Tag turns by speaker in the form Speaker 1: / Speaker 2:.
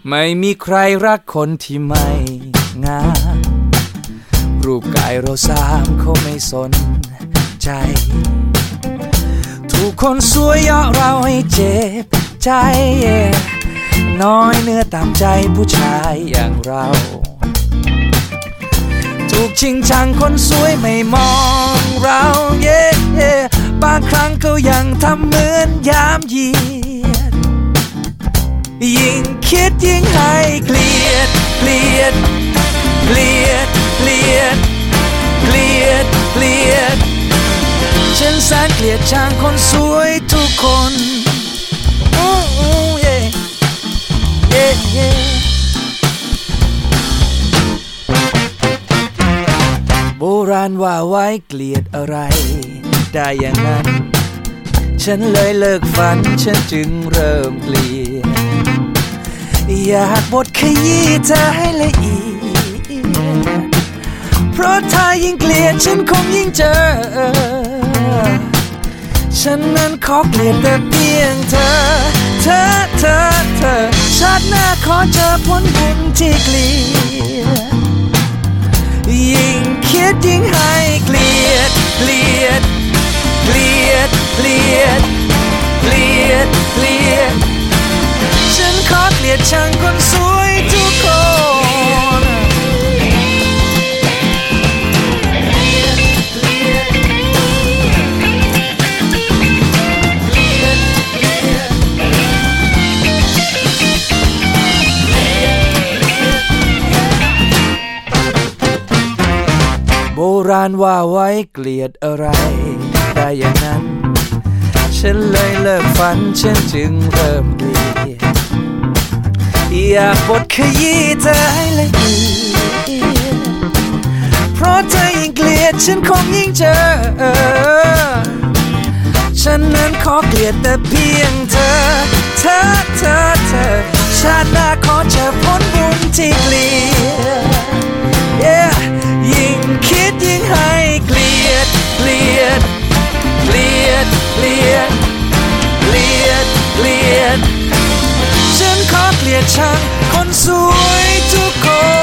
Speaker 1: ไม่มีใครรักคนที่ไม่งามรูปกายเราสามเขาไม่สนใจถูกคนสวยเยาะเราให้เจ็บใจน้อยเนื้อตามใจผู้ชายอย่างเราถูกชิงชังคนสวยไม่มองเราบางครั้งเขายังทำเหมือนยามเยียดยิ่งคิดยิ่งให้เกลียดเกลียดเกลียดเกลียดเกลียดเกลียดฉันแสนเกลียดชังคนสวยทุกคนโบราณว่าไว้เกลียดอะไรได้อย่างนั้นฉันเลยเลิกฝันฉันจึงเริ่มเกลียดอยากบทขยี้เธอให้ละเอียดเพราะถ้ายิ่งเกลียดฉันคงยิ่งเจอฉันนั้นขอเกลียดแต่เพียงเธอชาติหน้าขอเจอผลบุญที่เกลียดยิ่งคิดยิ่งให้เกลียดเกลียดเกลียดเกลียดเกลียดเกลียดฉันขอเกลียดชังคนสวยทุกคนโบราณว่าไว้เกลียดอะไรได้อย่างนั้นฉันเลยเลิกฝันฉันจึงเริ่มเกลียดอยากบทขยี้เธอให้ละเอียดเพราะเธอยิ่งเกลียดฉันคงยิ่งเจอฉันนั้นขอเกลียดแต่เพียงเธอชาติหน้าขอเจอผลบุญที่เกลียดยิ่งคิดยิ่งให้เกลียดเกลียดเกลียดเกลียดเกลียดเกลียดฉันขอเกลียดชังคนสวยทุกคน